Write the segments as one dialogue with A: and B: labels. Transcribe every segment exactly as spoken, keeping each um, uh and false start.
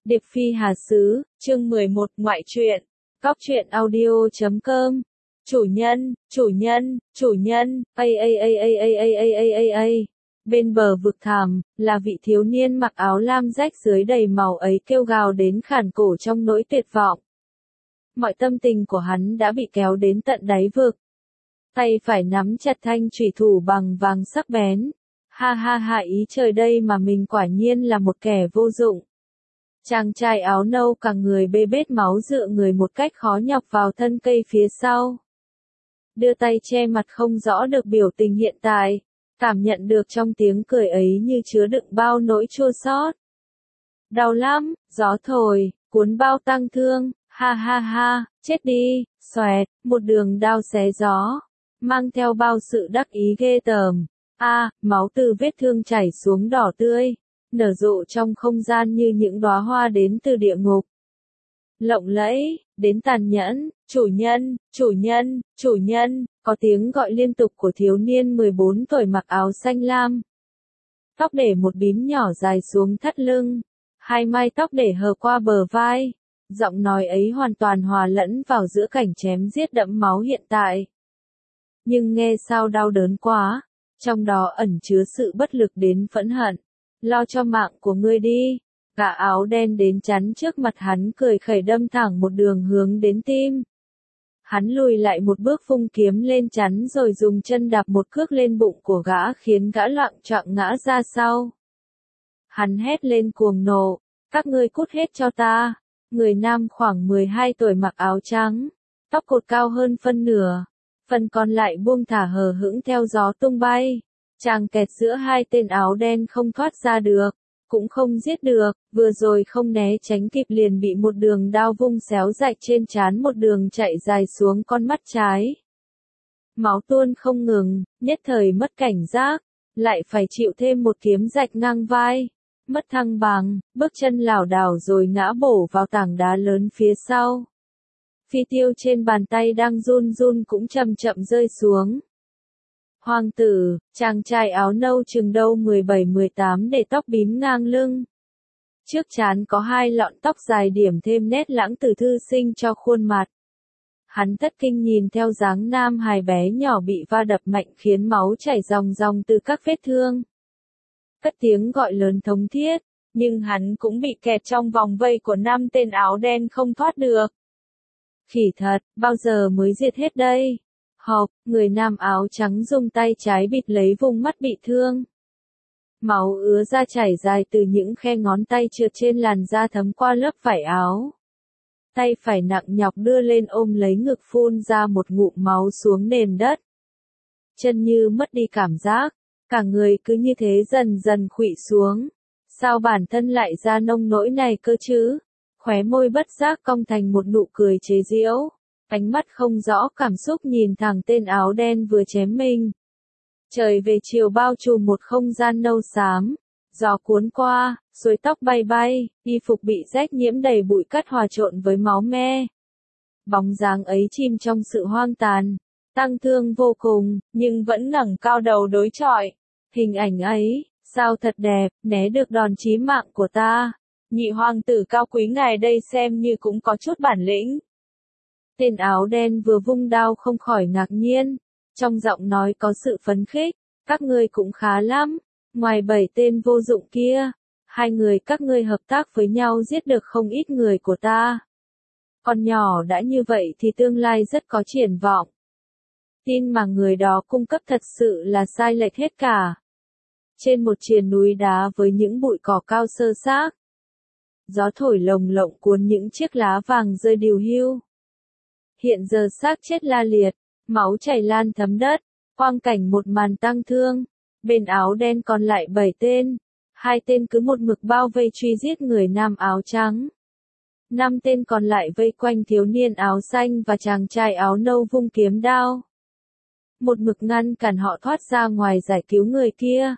A: Điệp Phi Hà Sứ, chương mười một, ngoại truyện. Cóc truyện audio chấm com. Chủ nhân, chủ nhân, chủ nhân, a a a a a a a a a a. Bên bờ vực thẳm, là vị thiếu niên mặc áo lam rách dưới đầy màu ấy kêu gào đến khản cổ trong nỗi tuyệt vọng. Mọi tâm tình của hắn đã bị kéo đến tận đáy vực. Tay phải nắm chặt thanh chủy thủ bằng vàng sắc bén. Ha ha ha, ý trời đây mà mình quả nhiên là một kẻ vô dụng. Chàng trai áo nâu cả người bê bết máu dựa người một cách khó nhọc vào thân cây phía sau. Đưa tay che mặt không rõ được biểu tình hiện tại, cảm nhận được trong tiếng cười ấy như chứa đựng bao nỗi chua xót. Đau lắm, gió thổi, cuốn bao tang thương, ha ha ha, chết đi, xoẹt, một đường đao xé gió, mang theo bao sự đắc ý ghê tởm. A, à, máu từ vết thương chảy xuống đỏ tươi, nở rộ trong không gian như những đóa hoa đến từ địa ngục. Lộng lẫy, đến tàn nhẫn, chủ nhân, chủ nhân, chủ nhân, có tiếng gọi liên tục của thiếu niên mười bốn tuổi mặc áo xanh lam. Tóc để một bím nhỏ dài xuống thắt lưng, hai mai tóc để hở qua bờ vai, giọng nói ấy hoàn toàn hòa lẫn vào giữa cảnh chém giết đẫm máu hiện tại. Nhưng nghe sao đau đớn quá, trong đó ẩn chứa sự bất lực đến phẫn hận. Lo cho mạng của ngươi đi. Gã áo đen đến chắn trước mặt hắn cười khẩy đâm thẳng một đường hướng đến tim. Hắn lùi lại một bước vung kiếm lên chắn rồi dùng chân đạp một cước lên bụng của gã khiến gã loạng choạng ngã ra sau. Hắn hét lên cuồng nộ, các ngươi cút hết cho ta. Người nam khoảng mười hai tuổi mặc áo trắng, tóc cột cao hơn phân nửa, phần còn lại buông thả hờ hững theo gió tung bay. Chàng kẹt giữa hai tên áo đen không thoát ra được, cũng không giết được, vừa rồi không né tránh kịp liền bị một đường đao vung xéo rạch trên trán một đường chạy dài xuống con mắt trái. Máu tuôn không ngừng, nhất thời mất cảnh giác, lại phải chịu thêm một kiếm rạch ngang vai, mất thăng bằng, bước chân lảo đảo rồi ngã bổ vào tảng đá lớn phía sau. Phi tiêu trên bàn tay đang run run cũng chậm chậm rơi xuống. Hoàng tử, chàng trai áo nâu chừng đâu mười bảy mười tám để tóc bím ngang lưng. Trước trán có hai lọn tóc dài điểm thêm nét lãng tử thư sinh cho khuôn mặt. Hắn thất kinh nhìn theo dáng nam hài bé nhỏ bị va đập mạnh khiến máu chảy ròng ròng từ các vết thương. Cất tiếng gọi lớn thống thiết, nhưng hắn cũng bị kẹt trong vòng vây của năm tên áo đen không thoát được. Khỉ thật, bao giờ mới diệt hết đây? Hộc, người nam áo trắng dùng tay trái bịt lấy vùng mắt bị thương. Máu ứa ra chảy dài từ những khe ngón tay trượt trên làn da thấm qua lớp vải áo. Tay phải nặng nhọc đưa lên ôm lấy ngực phun ra một ngụm máu xuống nền đất. Chân như mất đi cảm giác, cả người cứ như thế dần dần khuỵu xuống. Sao bản thân lại ra nông nỗi này cơ chứ? Khóe môi bất giác cong thành một nụ cười chế giễu. Ánh mắt không rõ cảm xúc nhìn thẳng tên áo đen vừa chém mình. Trời về chiều bao trùm một không gian nâu xám, gió cuốn qua, suối tóc bay bay, y phục bị rách nhiễm đầy bụi cát hòa trộn với máu me. Bóng dáng ấy chìm trong sự hoang tàn, tang thương vô cùng, nhưng vẫn ngẩng cao đầu đối chọi. Hình ảnh ấy, sao thật đẹp, né được đòn chí mạng của ta. Nhị hoàng tử cao quý ngài đây xem như cũng có chút bản lĩnh. Tên áo đen vừa vung đao không khỏi ngạc nhiên, trong giọng nói có sự phấn khích, các ngươi cũng khá lắm, ngoài bảy tên vô dụng kia, hai người các ngươi hợp tác với nhau giết được không ít người của ta. Con nhỏ đã như vậy thì tương lai rất có triển vọng. Tin mà người đó cung cấp thật sự là sai lệch hết cả. Trên một triền núi đá với những bụi cỏ cao xơ xác, gió thổi lồng lộng cuốn những chiếc lá vàng rơi điều hiu. Hiện giờ xác chết la liệt, máu chảy lan thấm đất, quang cảnh một màn tang thương. Bên áo đen còn lại bảy tên, hai tên cứ một mực bao vây truy giết người nam áo trắng. Năm tên còn lại vây quanh thiếu niên áo xanh và chàng trai áo nâu vung kiếm đao. Một mực ngăn cản họ thoát ra ngoài giải cứu người kia.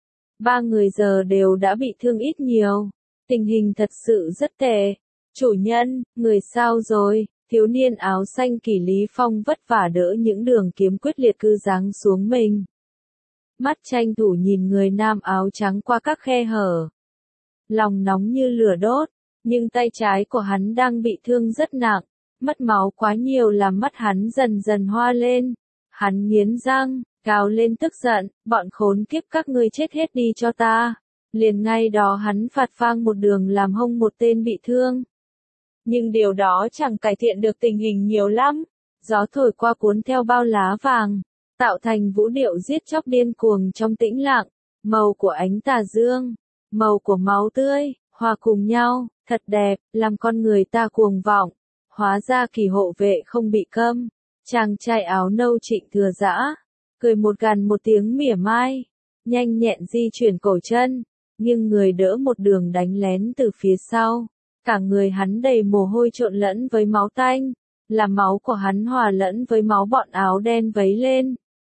A: Ba người giờ đều đã bị thương ít nhiều, tình hình thật sự rất tệ. Chủ nhân, người sao rồi? Thiếu niên áo xanh Kỷ Lý Phong vất vả đỡ những đường kiếm quyết liệt cứ giáng xuống mình. Mắt tranh thủ nhìn người nam áo trắng qua các khe hở. Lòng nóng như lửa đốt, Nhưng tay trái của hắn đang bị thương rất nặng, mất máu quá nhiều làm mắt hắn dần dần hoa lên. Hắn nghiến răng, gào lên tức giận, bọn khốn kiếp các ngươi chết hết đi cho ta. Liền ngay đó hắn phạt phang một đường làm hông một tên bị thương. Nhưng điều đó chẳng cải thiện được tình hình nhiều lắm. Gió thổi qua cuốn theo bao lá vàng, tạo thành vũ điệu giết chóc điên cuồng trong tĩnh lặng. Màu của ánh tà dương, màu của máu tươi, hòa cùng nhau, thật đẹp, làm con người ta cuồng vọng. Hóa ra Kỳ hộ vệ không bị câm. Chàng trai áo nâu Trịnh Thừa Dã cười một gằn một tiếng mỉa mai, nhanh nhẹn di chuyển cổ chân, nhưng người đỡ một đường đánh lén từ phía sau. Cả người hắn đầy mồ hôi trộn lẫn với máu tanh, làm máu của hắn hòa lẫn với máu bọn áo đen vấy lên.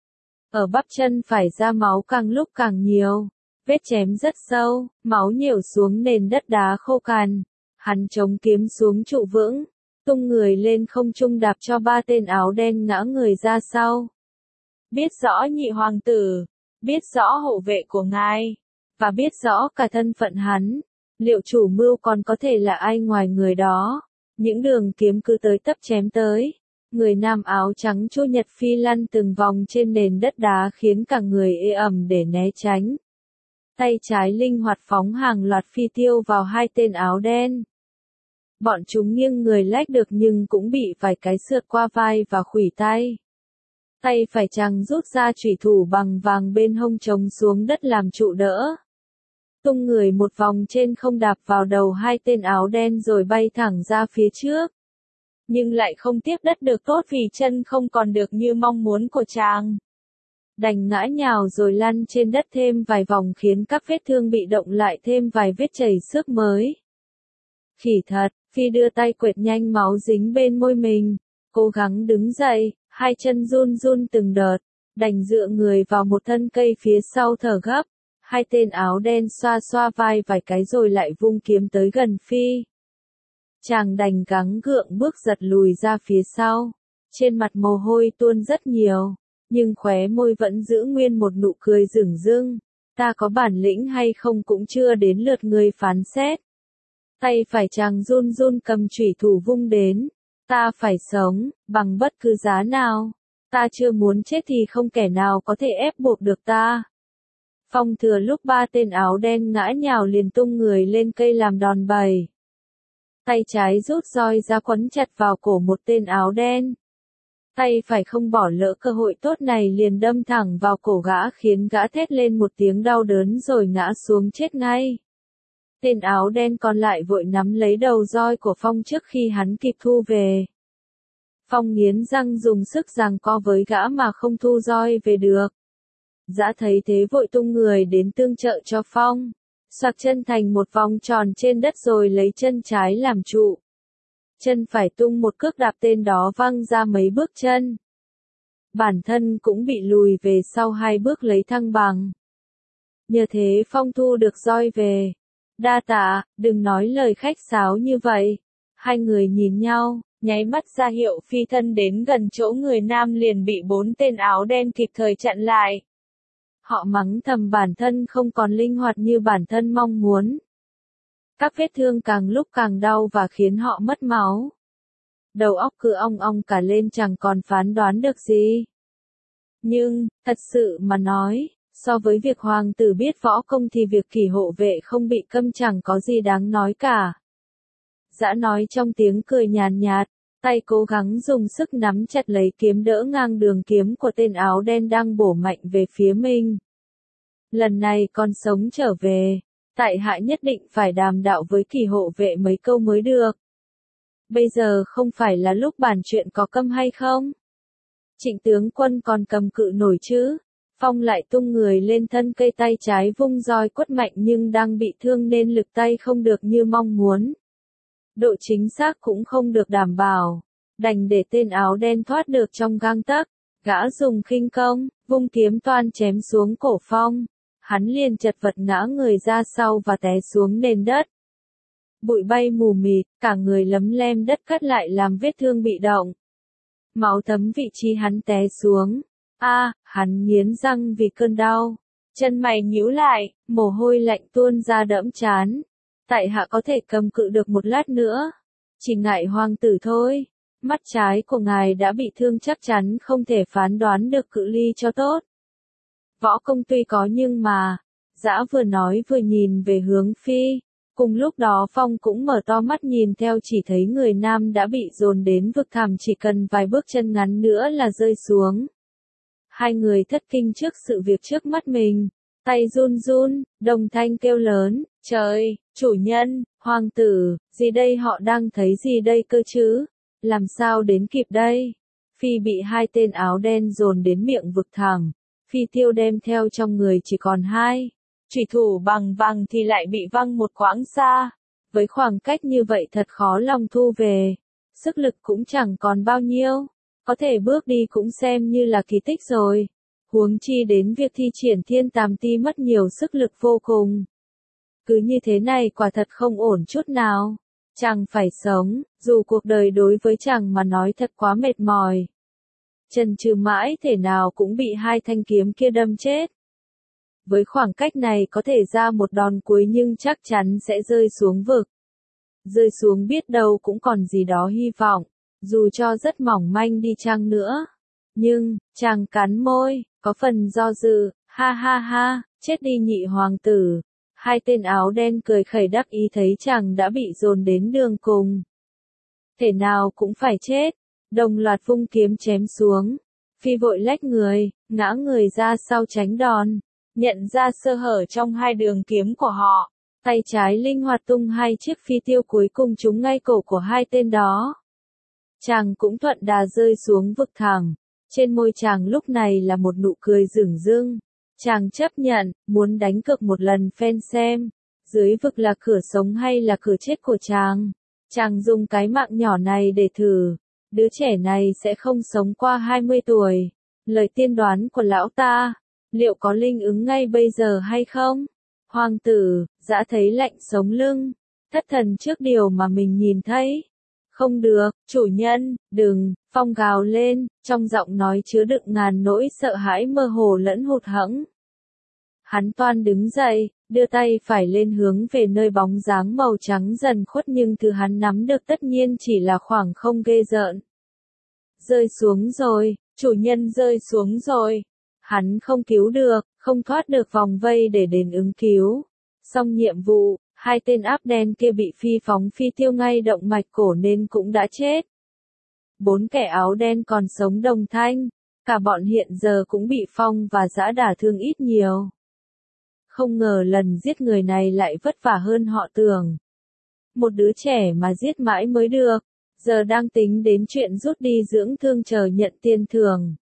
A: Ở bắp chân phải ra máu càng lúc càng nhiều, vết chém rất sâu, máu nhiều xuống nền đất đá khô cằn. Hắn chống kiếm xuống trụ vững, tung người lên không trung đạp cho ba tên áo đen ngã người ra sau. Biết rõ nhị hoàng tử, biết rõ hộ vệ của ngài, và biết rõ cả thân phận hắn, liệu chủ mưu còn có thể là ai ngoài người đó? Những đường kiếm cứ tới tấp chém tới. Người nam áo trắng Chu Nhật Phi lăn từng vòng trên nền đất đá khiến cả người ê ẩm để né tránh. Tay trái linh hoạt phóng hàng loạt phi tiêu vào hai tên áo đen. Bọn chúng nghiêng người lách được nhưng cũng bị vài cái sượt qua vai và khuỷu tay. Tay phải chàng rút ra chủy thủ bằng vàng bên hông chống xuống đất làm trụ đỡ. Tung người một vòng trên không đạp vào đầu hai tên áo đen rồi bay thẳng ra phía trước. Nhưng lại không tiếp đất được tốt vì chân không còn được như mong muốn của chàng. Đành ngã nhào rồi lăn trên đất thêm vài vòng khiến các vết thương bị động lại thêm vài vết chảy xước mới. Khỉ thật, Phi đưa tay quệt nhanh máu dính bên môi mình, cố gắng đứng dậy, hai chân run run từng đợt, đành dựa người vào một thân cây phía sau thở gấp. Hai tên áo đen xoa xoa vai vài cái rồi lại vung kiếm tới gần Phi. Chàng đành gắng gượng bước giật lùi ra phía sau. Trên mặt mồ hôi tuôn rất nhiều, nhưng khóe môi vẫn giữ nguyên một nụ cười rửng rưng. Ta có bản lĩnh hay không cũng chưa đến lượt ngươi phán xét. Tay phải chàng run run cầm chủy thủ vung đến. Ta phải sống, bằng bất cứ giá nào. Ta chưa muốn chết thì không kẻ nào có thể ép buộc được ta. Phong thừa lúc ba tên áo đen ngã nhào liền tung người lên cây làm đòn bẩy. Tay trái rút roi ra quấn chặt vào cổ một tên áo đen. Tay phải không bỏ lỡ cơ hội tốt này liền đâm thẳng vào cổ gã khiến gã thét lên một tiếng đau đớn rồi ngã xuống chết ngay. Tên áo đen còn lại vội nắm lấy đầu roi của Phong trước khi hắn kịp thu về. Phong nghiến răng dùng sức giằng co với gã mà không thu roi về được. Dã thấy thế vội tung người đến tương trợ cho Phong, xoạc chân thành một vòng tròn trên đất rồi lấy chân trái làm trụ. Chân phải tung một cước đạp tên đó văng ra mấy bước chân. Bản thân cũng bị lùi về sau hai bước lấy thăng bằng. Nhờ thế Phong thu được roi về. Đa tạ, đừng nói lời khách sáo như vậy. Hai người nhìn nhau, nháy mắt ra hiệu phi thân đến gần chỗ người nam liền bị bốn tên áo đen kịp thời chặn lại. Họ mắng thầm bản thân không còn linh hoạt như bản thân mong muốn. Các vết thương càng lúc càng đau và khiến họ mất máu. Đầu óc cứ ong ong cả lên chẳng còn phán đoán được gì. Nhưng, thật sự mà nói, so với việc hoàng tử biết võ công thì việc Kỳ hộ vệ không bị câm chẳng có gì đáng nói cả. Dã nói trong tiếng cười nhàn nhạt, tay cố gắng dùng sức nắm chặt lấy kiếm đỡ ngang đường kiếm của tên áo đen đang bổ mạnh về phía mình. Lần này con sống trở về, tại hạ nhất định phải đàm đạo với Kỳ hộ vệ mấy câu mới được. Bây giờ không phải là lúc bàn chuyện có câm hay không? Trịnh tướng quân còn cầm cự nổi chứ? Phong lại tung người lên thân cây, tay trái vung roi quất mạnh nhưng đang bị thương nên lực tay không được như mong muốn. Độ chính xác cũng không được đảm bảo, đành để tên áo đen thoát được trong gang tấc. Gã dùng khinh công, vung kiếm toan chém xuống cổ Phong. Hắn liền chật vật ngã người ra sau và té xuống nền đất. Bụi bay mù mịt, cả người lấm lem đất cắt lại làm vết thương bị động. Máu thấm vị trí hắn té xuống. A, à, hắn nghiến răng vì cơn đau. Chân mày nhíu lại, mồ hôi lạnh tuôn ra đẫm trán. Tại hạ có thể cầm cự được một lát nữa. Chỉ ngại hoàng tử thôi. Mắt trái của ngài đã bị thương chắc chắn không thể phán đoán được cự ly cho tốt. Võ công tuy có nhưng mà, Dã vừa nói vừa nhìn về hướng Phi. Cùng lúc đó Phong cũng mở to mắt nhìn theo chỉ thấy người nam đã bị dồn đến vực thẳm chỉ cần vài bước chân ngắn nữa là rơi xuống. Hai người thất kinh trước sự việc trước mắt mình. Tay run run, đồng thanh kêu lớn, trời, chủ nhân, hoàng tử, gì đây họ đang thấy gì đây cơ chứ? Làm sao đến kịp đây? Phi bị hai tên áo đen dồn đến miệng vực thẳm. Phi tiêu đem theo trong người chỉ còn hai. Chủy thủ bằng vàng thì lại bị văng một quãng xa. Với khoảng cách như vậy thật khó lòng thu về. Sức lực cũng chẳng còn bao nhiêu. Có thể bước đi cũng xem như là kỳ tích rồi. Huống chi đến việc thi triển thiên tàm ti mất nhiều sức lực vô cùng. Cứ như thế này quả thật không ổn chút nào. Chàng phải sống, dù cuộc đời đối với chàng mà nói thật quá mệt mỏi. Chần chừ mãi thể nào cũng bị hai thanh kiếm kia đâm chết. Với khoảng cách này có thể ra một đòn cuối nhưng chắc chắn sẽ rơi xuống vực. Rơi xuống biết đâu cũng còn gì đó hy vọng, dù cho rất mỏng manh đi chăng nữa. Nhưng, chàng cắn môi, có phần do dự, ha ha ha, chết đi nhị hoàng tử. Hai tên áo đen cười khẩy đắc ý thấy chàng đã bị dồn đến đường cùng. Thể nào cũng phải chết, đồng loạt vung kiếm chém xuống. Phi vội lách người, ngã người ra sau tránh đòn. Nhận ra sơ hở trong hai đường kiếm của họ, tay trái linh hoạt tung hai chiếc phi tiêu cuối cùng trúng ngay cổ của hai tên đó. Chàng cũng thuận đà rơi xuống vực thẳm, trên môi chàng lúc này là một nụ cười rửng rưng. Chàng chấp nhận, muốn đánh cược một lần phen xem, dưới vực là cửa sống hay là cửa chết của chàng. Chàng dùng cái mạng nhỏ này để thử, đứa trẻ này sẽ không sống qua hai mươi tuổi. Lời tiên đoán của lão ta, liệu có linh ứng ngay bây giờ hay không? Hoàng tử, Dã thấy lạnh sống lưng, thất thần trước điều mà mình nhìn thấy. Không được, chủ nhân, đừng, Phong gào lên, trong giọng nói chứa đựng ngàn nỗi sợ hãi mơ hồ lẫn hụt hẫng. Hắn toan đứng dậy, đưa tay phải lên hướng về nơi bóng dáng màu trắng dần khuất nhưng thứ hắn nắm được tất nhiên chỉ là khoảng không ghê rợn. Rơi xuống rồi, chủ nhân rơi xuống rồi. Hắn không cứu được, không thoát được vòng vây để đến ứng cứu. Xong nhiệm vụ, hai tên áp đen kia bị phi phóng phi tiêu ngay động mạch cổ nên cũng đã chết. Bốn kẻ áo đen còn sống đồng thanh, cả bọn hiện giờ cũng bị Phong và Dã đả thương ít nhiều. Không ngờ lần giết người này lại vất vả hơn họ tưởng. Một đứa trẻ mà giết mãi mới được, giờ đang tính đến chuyện rút đi dưỡng thương chờ nhận tiền thưởng.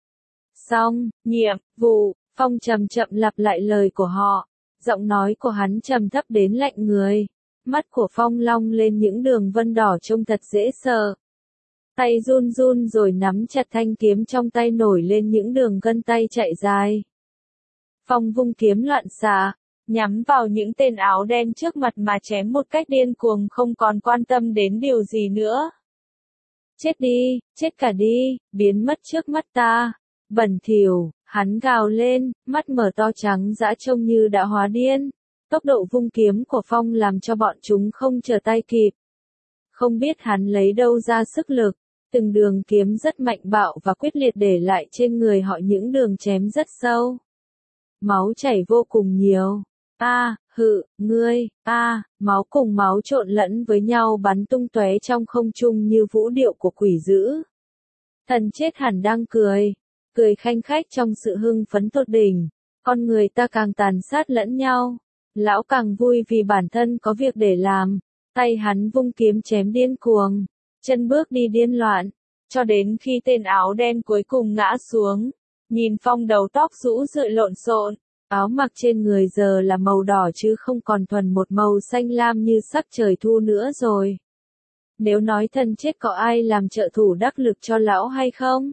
A: Xong, nhiệm vụ, Phong chậm chậm lặp lại lời của họ, giọng nói của hắn trầm thấp đến lạnh người. Mắt của Phong long lên những đường vân đỏ trông thật dễ sợ. Tay run run rồi nắm chặt thanh kiếm trong tay nổi lên những đường gân tay chạy dài. Phong vung kiếm loạn xạ, nhắm vào những tên áo đen trước mặt mà chém một cách điên cuồng không còn quan tâm đến điều gì nữa. Chết đi, chết cả đi, biến mất trước mắt ta. Bẩn thỉu, hắn gào lên, mắt mở to trắng dã trông như đã hóa điên. Tốc độ vung kiếm của Phong làm cho bọn chúng không trở tay kịp. Không biết hắn lấy đâu ra sức lực, từng đường kiếm rất mạnh bạo và quyết liệt để lại trên người họ những đường chém rất sâu. Máu chảy vô cùng nhiều. A, à, hự, ngươi, a, à, máu cùng máu trộn lẫn với nhau bắn tung tóe trong không trung như vũ điệu của quỷ dữ. Thần chết hẳn đang cười, cười khanh khách trong sự hưng phấn tột đỉnh. Con người ta càng tàn sát lẫn nhau, lão càng vui vì bản thân có việc để làm. Tay hắn vung kiếm chém điên cuồng, chân bước đi điên loạn, cho đến khi tên áo đen cuối cùng ngã xuống. Nhìn Phong đầu tóc rũ rượi lộn xộn, áo mặc trên người giờ là màu đỏ chứ không còn thuần một màu xanh lam như sắc trời thu nữa rồi. Nếu nói thần chết có ai làm trợ thủ đắc lực cho lão hay không?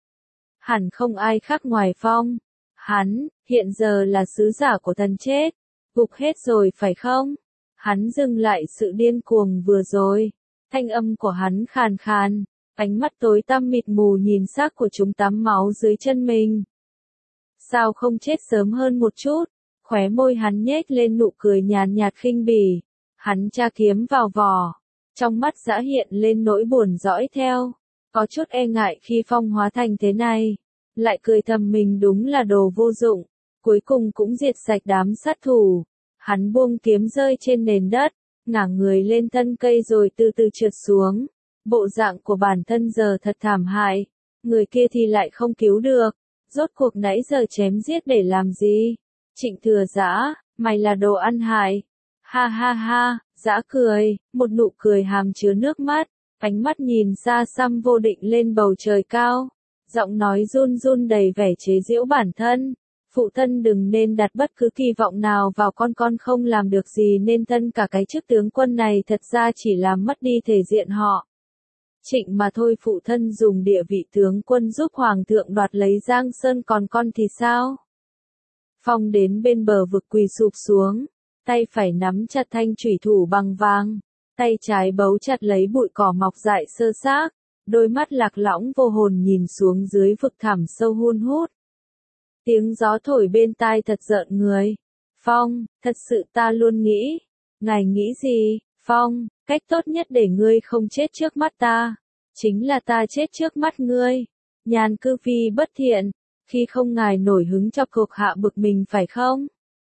A: Hẳn không ai khác ngoài Phong. Hắn, hiện giờ là sứ giả của thần chết. Gục hết rồi phải không? Hắn dừng lại sự điên cuồng vừa rồi. Thanh âm của hắn khàn khàn. Ánh mắt tối tăm mịt mù nhìn xác của chúng tắm máu dưới chân mình. Sao không chết sớm hơn một chút? Khóe môi hắn nhếch lên nụ cười nhàn nhạt khinh bỉ. Hắn tra kiếm vào vỏ, trong mắt dã hiện lên nỗi buồn dõi theo, có chút e ngại khi Phong hóa thành thế này, lại cười thầm mình đúng là đồ vô dụng, cuối cùng cũng diệt sạch đám sát thủ. Hắn buông kiếm rơi trên nền đất, ngả người lên thân cây rồi từ từ trượt xuống. Bộ dạng của bản thân giờ thật thảm hại, người kia thì lại không cứu được. Rốt cuộc nãy giờ chém giết để làm gì? Trịnh Thừa Dã, mày là đồ ăn hại. Ha ha ha, Dã cười, một nụ cười hàm chứa nước mắt, ánh mắt nhìn xa xăm vô định lên bầu trời cao. Giọng nói run run đầy vẻ chế giễu bản thân. Phụ thân đừng nên đặt bất cứ kỳ vọng nào vào con con không làm được gì nên thân cả cái chức tướng quân này thật ra chỉ làm mất đi thể diện họ. Trịnh mà thôi, phụ thân dùng địa vị tướng quân giúp hoàng thượng đoạt lấy Giang Sơn, còn con thì sao? Phong đến bên bờ vực quỳ sụp xuống, tay phải nắm chặt thanh chủy thủ bằng vàng, tay trái bấu chặt lấy bụi cỏ mọc dại sơ xác, đôi mắt lạc lõng vô hồn nhìn xuống dưới vực thẳm sâu hun hút. Tiếng gió thổi bên tai thật rợn người. Phong, thật sự ta luôn nghĩ. Ngài nghĩ gì, Phong? Cách tốt nhất để ngươi không chết trước mắt ta, chính là ta chết trước mắt ngươi. Nhàn cư phi bất thiện, khi không ngài nổi hứng cho thuộc hạ bực mình phải không?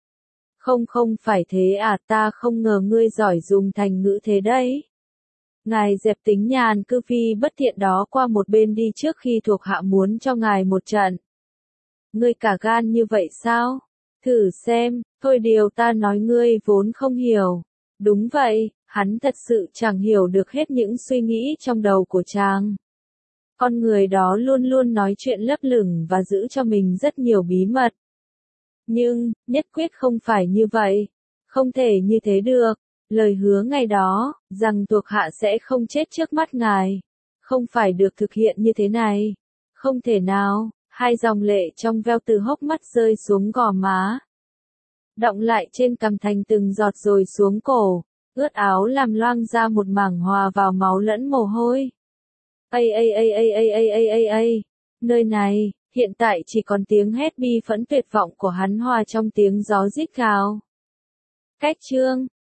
A: Không không phải thế à, ta không ngờ ngươi giỏi dùng thành ngữ thế đấy. Ngài dẹp tính nhàn cư phi bất thiện đó qua một bên đi trước khi thuộc hạ muốn cho ngài một trận. Ngươi cả gan như vậy sao? Thử xem, thôi điều ta nói ngươi vốn không hiểu. Đúng vậy, hắn thật sự chẳng hiểu được hết những suy nghĩ trong đầu của chàng. Con người đó luôn luôn nói chuyện lấp lửng và giữ cho mình rất nhiều bí mật. Nhưng, nhất quyết không phải như vậy. Không thể như thế được. Lời hứa ngày đó, rằng thuộc hạ sẽ không chết trước mắt ngài, không phải được thực hiện như thế này. Không thể nào. Hai dòng lệ trong veo từ hốc mắt rơi xuống gò má, đọng lại trên cằm thành từng giọt rồi xuống cổ, ướt áo làm loang ra một mảng hòa vào máu lẫn mồ hôi. Ây ây ây ây ây ây ây ây ây, nơi này, hiện tại chỉ còn tiếng hét bi phẫn tuyệt vọng của hắn hòa trong tiếng gió rít gào. Cách chương